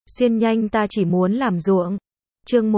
Xuyên nhanh ta chỉ muốn làm ruộng. Chương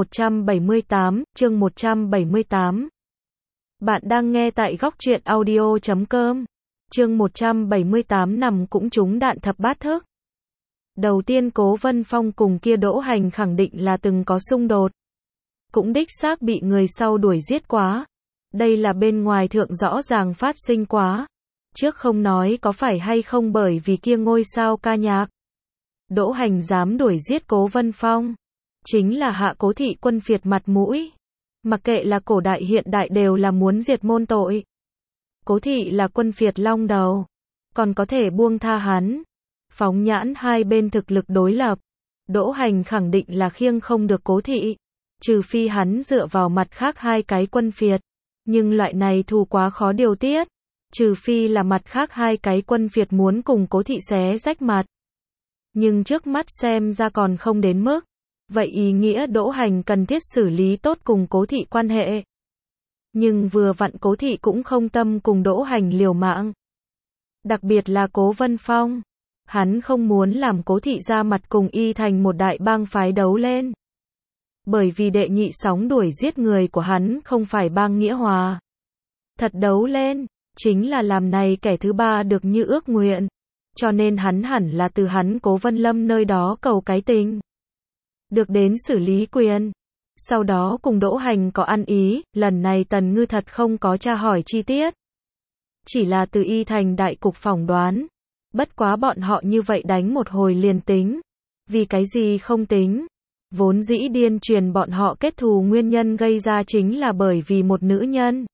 178. Bạn đang nghe tại góc truyện audio.com. Chương 178 nằm cũng trúng đạn thập bát thức. Đầu tiên Cố Vân Phong cùng kia Đỗ Hành khẳng định là từng có xung đột. Cũng đích xác bị người sau đuổi giết quá. Đây là bên ngoài thượng rõ ràng phát sinh quá. Trước không nói có phải hay không bởi vì kia ngôi sao ca nhạc. Đỗ Hành dám đuổi giết Cố Vân Phong. Chính là hạ Cố thị quân phiệt mặt mũi. Mặc kệ là cổ đại hiện đại đều là muốn diệt môn tội. Cố thị là quân phiệt long đầu. Còn có thể buông tha hắn. Phóng nhãn hai bên thực lực đối lập. Đỗ Hành khẳng định là khiêng không được Cố thị. Trừ phi hắn dựa vào mặt khác hai cái quân phiệt. Nhưng loại này thù quá khó điều tiết. Trừ phi là mặt khác hai cái quân phiệt muốn cùng Cố thị xé rách mặt. Nhưng trước mắt xem ra còn không đến mức. Vậy ý nghĩa Đỗ Hành cần thiết xử lý tốt cùng Cố thị quan hệ. Nhưng vừa vặn Cố thị cũng không tâm cùng Đỗ Hành liều mạng. Đặc biệt là Cố Vân Phong. Hắn không muốn làm Cố thị ra mặt cùng y thành một đại bang phái đấu lên. Bởi vì đệ nhị sóng đuổi giết người của hắn không phải bang nghĩa hòa. Thật đấu lên, chính là làm này kẻ thứ ba được như ước nguyện. Cho nên hắn hẳn là từ hắn Cố Vân Lâm nơi đó cầu cái tình. Được đến xử lý quyền. Sau đó cùng Đỗ Hành có ăn ý, lần này Tần Ngư thật không có tra hỏi chi tiết. Chỉ là từ y thành đại cục phỏng đoán. Bất quá bọn họ như vậy đánh một hồi liền tính. Vì cái gì không tính? Vốn dĩ điên truyền bọn họ kết thù nguyên nhân gây ra chính là bởi vì một nữ nhân.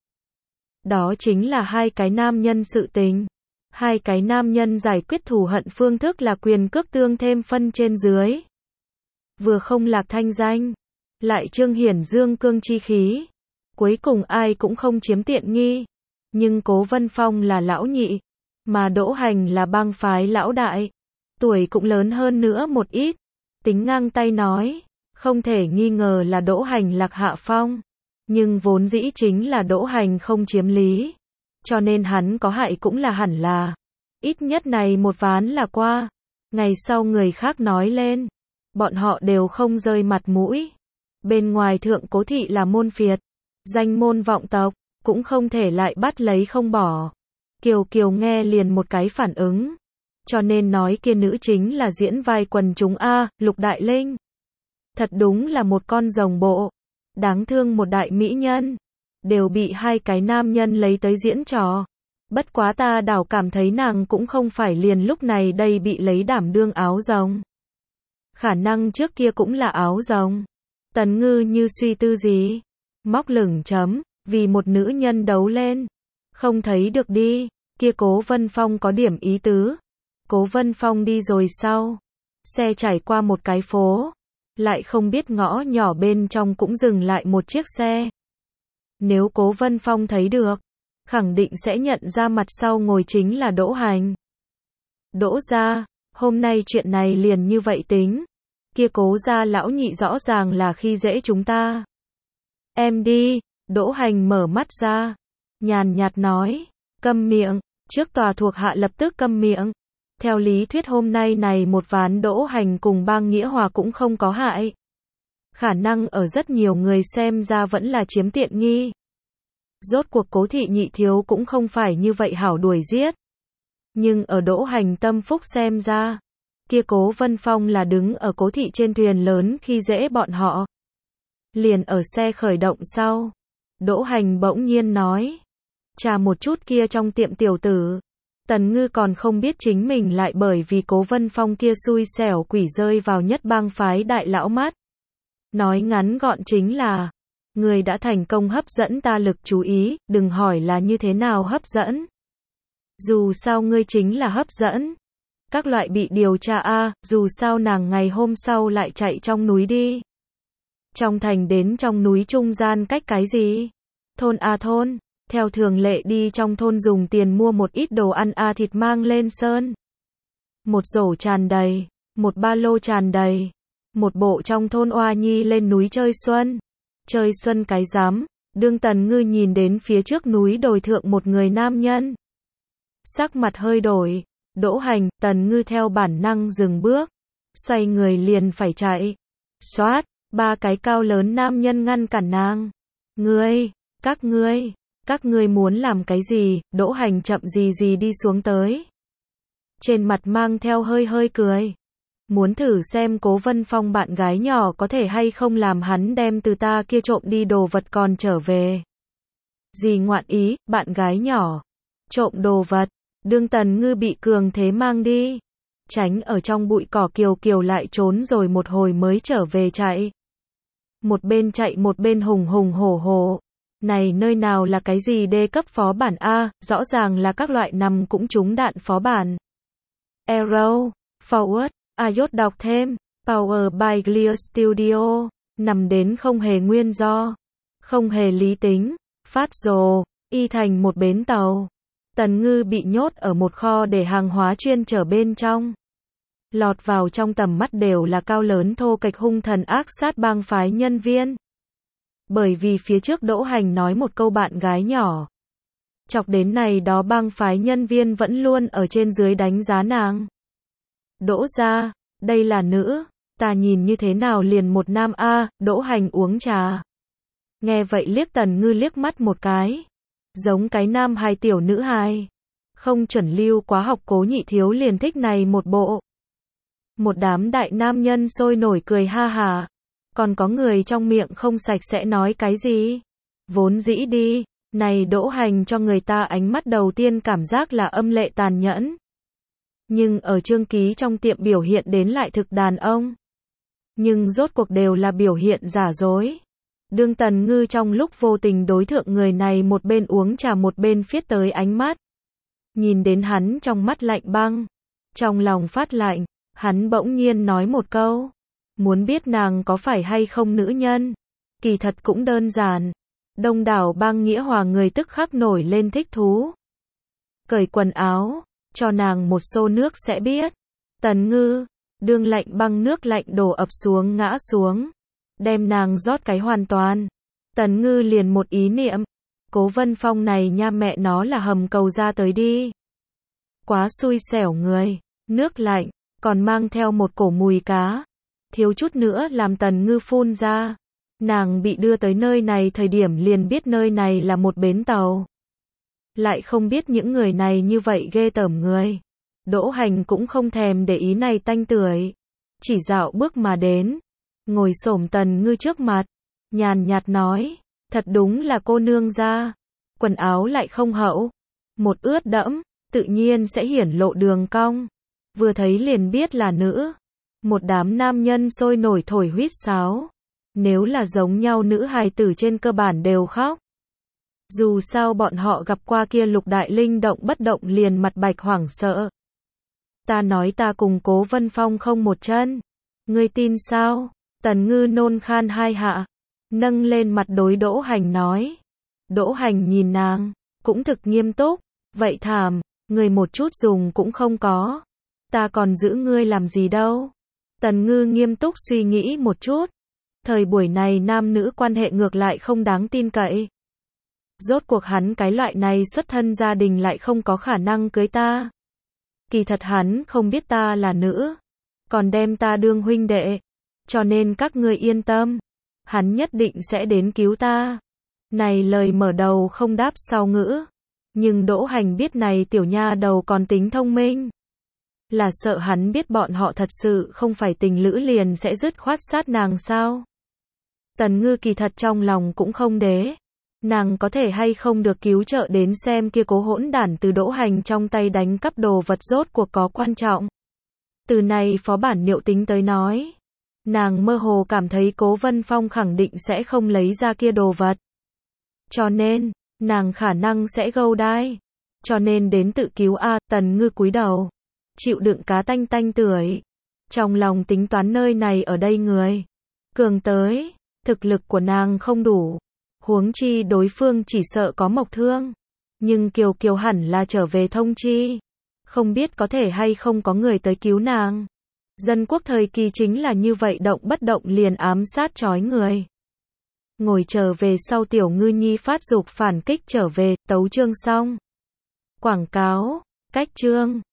Đó chính là hai cái nam nhân sự tình. Hai cái nam nhân giải quyết thù hận phương thức là quyền cước tương thêm phân trên dưới. Vừa không lạc thanh danh, lại trương hiển dương cương chi khí. Cuối cùng ai cũng không chiếm tiện nghi. Nhưng Cố Vân Phong là lão nhị, mà Đỗ Hành là bang phái lão đại. Tuổi cũng lớn hơn nữa một ít. Tính ngang tay nói, không thể nghi ngờ là Đỗ Hành lạc hạ phong. Nhưng vốn dĩ chính là Đỗ Hành không chiếm lý. Cho nên hắn có hại cũng là hẳn là. Ít nhất này một ván là qua. Ngày sau người khác nói lên. Bọn họ đều không rơi mặt mũi. Bên ngoài thượng Cố thị là môn phiệt. Danh môn vọng tộc. Cũng không thể lại bắt lấy không bỏ. Kiều Kiều nghe liền một cái phản ứng. Cho nên nói kia nữ chính là diễn vai quần chúng A, Lục Đại Linh. Thật đúng là một con rồng bộ. Đáng thương một đại mỹ nhân. Đều bị hai cái nam nhân lấy tới diễn trò. Bất quá ta đảo cảm thấy nàng cũng không phải liền lúc này đây bị lấy đảm đương áo rồng. Khả năng trước kia cũng là áo rồng. Tần Ngư như suy tư gì. Móc lửng chấm, vì một nữ nhân đấu lên. Không thấy được đi, kia Cố Vân Phong có điểm ý tứ. Cố Vân Phong đi rồi sau. Xe trải qua một cái phố. Lại không biết ngõ nhỏ bên trong cũng dừng lại một chiếc xe. Nếu Cố Vân Phong thấy được, khẳng định sẽ nhận ra mặt sau ngồi chính là Đỗ Hành. Đỗ gia, hôm nay chuyện này liền như vậy tính. Kia Cố gia lão nhị rõ ràng là khi dễ chúng ta. Em đi, Đỗ Hành mở mắt ra. Nhàn nhạt nói, câm miệng, trước tòa thuộc hạ lập tức câm miệng. Theo lý thuyết hôm nay này một ván Đỗ Hành cùng bang nghĩa hòa cũng không có hại. Khả năng ở rất nhiều người xem ra vẫn là chiếm tiện nghi. Rốt cuộc Cố thị nhị thiếu cũng không phải như vậy hảo đuổi giết. Nhưng ở Đỗ Hành tâm phúc xem ra, kia Cố Vân Phong là đứng ở Cố thị trên thuyền lớn khi dễ bọn họ. Liền ở xe khởi động sau, Đỗ Hành bỗng nhiên nói, trà một chút kia trong tiệm tiểu tử. Tần Ngư còn không biết chính mình lại bởi vì Cố Vân Phong kia xui xẻo quỷ rơi vào nhất bang phái đại lão mắt. Nói ngắn gọn chính là, người đã thành công hấp dẫn ta lực chú ý, đừng hỏi là như thế nào hấp dẫn. Dù sao ngươi chính là hấp dẫn. Các loại bị điều tra a, dù sao nàng ngày hôm sau lại chạy trong núi đi. Trong thành đến trong núi trung gian cách cái gì? Thôn a thôn. Theo thường lệ đi trong thôn dùng tiền mua một ít đồ ăn thịt mang lên sơn. Một rổ tràn đầy, một ba lô tràn đầy. Một bộ trong thôn oa nhi lên núi chơi xuân. Chơi xuân cái rắm, đương Tần Ngư nhìn đến phía trước núi đồi thượng một người nam nhân. Sắc mặt hơi đổi, Đỗ Hành, Tần Ngư theo bản năng dừng bước. xoay người liền phải chạy. Xoát, ba cái cao lớn nam nhân ngăn cản nàng. Các ngươi muốn làm cái gì? Đỗ Hành chậm gì đi xuống tới. Trên mặt mang theo hơi cười. Muốn thử xem Cố Vân Phong bạn gái nhỏ có thể hay không làm hắn đem từ ta kia trộm đi đồ vật còn trở về. Gì ngoạn ý, bạn gái nhỏ. Trộm đồ vật, đương Tần Ngư bị cường thế mang đi. Tránh ở trong bụi cỏ Kiều lại trốn rồi một hồi mới trở về chạy. Một bên chạy một bên hùng hổ. Này nơi nào là cái gì đê cấp phó bản A, rõ ràng là các loại nằm cũng trúng đạn phó bản. Arrow, Forward, iOS đọc thêm, Power by Clear Studio, nằm đến không hề nguyên do, không hề lý tính, phát rồ, y thành một bến tàu. Tần Ngư bị nhốt ở một kho để hàng hóa chuyên chở bên trong. Lọt vào trong tầm mắt đều là cao lớn thô kệch hung thần ác sát bang phái nhân viên. Bởi vì phía trước Đỗ Hành nói một câu bạn gái nhỏ. Chọc đến này đó bang phái nhân viên vẫn luôn ở trên dưới đánh giá nàng. Đỗ gia, đây là nữ, ta nhìn như thế nào liền một nam a. Đỗ Hành uống trà. Nghe vậy liếc Tần Ngư liếc mắt một cái. Giống cái nam hài tiểu nữ hài. Không chuẩn lưu quá học Cố Nhị thiếu liền thích này một bộ. Một đám đại nam nhân sôi nổi cười ha hà. Còn có người trong miệng không sạch sẽ nói cái gì. Vốn dĩ đi, này Đỗ Hành cho người ta ánh mắt đầu tiên cảm giác là âm lệ tàn nhẫn. Nhưng ở Trương Ký trong tiệm biểu hiện đến lại thực đàn ông. Nhưng rốt cuộc đều là biểu hiện giả dối. Đương Tần Ngư trong lúc vô tình đối thượng người này một bên uống trà một bên phiết tới ánh mắt. Nhìn đến hắn trong mắt lạnh băng. Trong lòng phát lạnh, hắn bỗng nhiên nói một câu. Muốn biết nàng có phải hay không nữ nhân? Kỳ thật cũng đơn giản. Đông đảo bang nghĩa hòa người tức khắc nổi lên thích thú. Cởi quần áo, cho nàng một xô nước sẽ biết. Tần Ngư, đương lạnh băng nước lạnh đổ ập xuống ngã xuống. Đem nàng rót cái hoàn toàn. Tần Ngư liền một ý niệm. Cố Vân Phong này nha mẹ nó là hầm cầu ra tới đi. Quá xui xẻo người. Nước lạnh, còn mang theo một cổ mùi cá. Thiếu chút nữa làm Tần Ngư phun ra. Nàng bị đưa tới nơi này thời điểm liền biết nơi này là một bến tàu. Lại không biết những người này như vậy ghê tởm người. Đỗ Hành cũng không thèm để ý này tanh tưởi. Chỉ dạo bước mà đến. Ngồi xổm Tần Ngư trước mặt. Nhàn nhạt nói. Thật đúng là cô nương ra. Quần áo lại không hậu. Một ướt đẫm, tự nhiên sẽ hiển lộ đường cong. Vừa thấy liền biết là nữ. Một đám nam nhân sôi nổi thổi huýt sáo. Nếu là giống nhau nữ hài tử trên cơ bản đều khóc. Dù sao bọn họ gặp qua kia Lục Đại Linh động bất động liền mặt bạch hoảng sợ. Ta nói ta cùng Cố Vân Phong không một chân. Ngươi tin sao? Tần Ngư nôn khan hai hạ. Nâng lên mặt đối Đỗ Hành nói. Đỗ Hành nhìn nàng, cũng thực nghiêm túc. Vậy thảm, người một chút dùng cũng không có. Ta còn giữ ngươi làm gì đâu. Tần Ngư nghiêm túc suy nghĩ một chút. Thời buổi này nam nữ quan hệ ngược lại không đáng tin cậy. Rốt cuộc hắn cái loại này xuất thân gia đình lại không có khả năng cưới ta. Kỳ thật hắn không biết ta là nữ. Còn đem ta đương huynh đệ. Cho nên các ngươi yên tâm. Hắn nhất định sẽ đến cứu ta. Này lời mở đầu không đáp sau ngữ. Nhưng Đỗ Hành biết này tiểu nha đầu còn tính thông minh. Là sợ hắn biết bọn họ thật sự không phải tình lữ liền sẽ dứt khoát sát nàng sao. Tần Ngư kỳ thật trong lòng cũng không đế. Nàng có thể hay không được cứu trợ đến xem kia Cố hỗn đản từ Đỗ Hành trong tay đánh cắp đồ vật rốt cuộc có quan trọng. Từ này phó bản Niệu Tính tới nói. Nàng mơ hồ cảm thấy Cố Vân Phong khẳng định sẽ không lấy ra kia đồ vật. Cho nên, nàng khả năng sẽ gâu đai. Cho nên đến tự cứu a. Tần Ngư cúi đầu. Chịu đựng cá tanh tanh tưởi. Trong lòng tính toán nơi này ở đây người. Cường tới. Thực lực của nàng không đủ. Huống chi đối phương chỉ sợ có mộc thương. Nhưng Kiều hẳn là trở về thông chi. Không biết có thể hay không có người tới cứu nàng. Dân quốc thời kỳ chính là như vậy, động bất động liền ám sát trói người. Ngồi trở về sau Tiểu Ngư Nhi phát dục phản kích trở về, tấu chương xong. Quảng cáo, cách chương.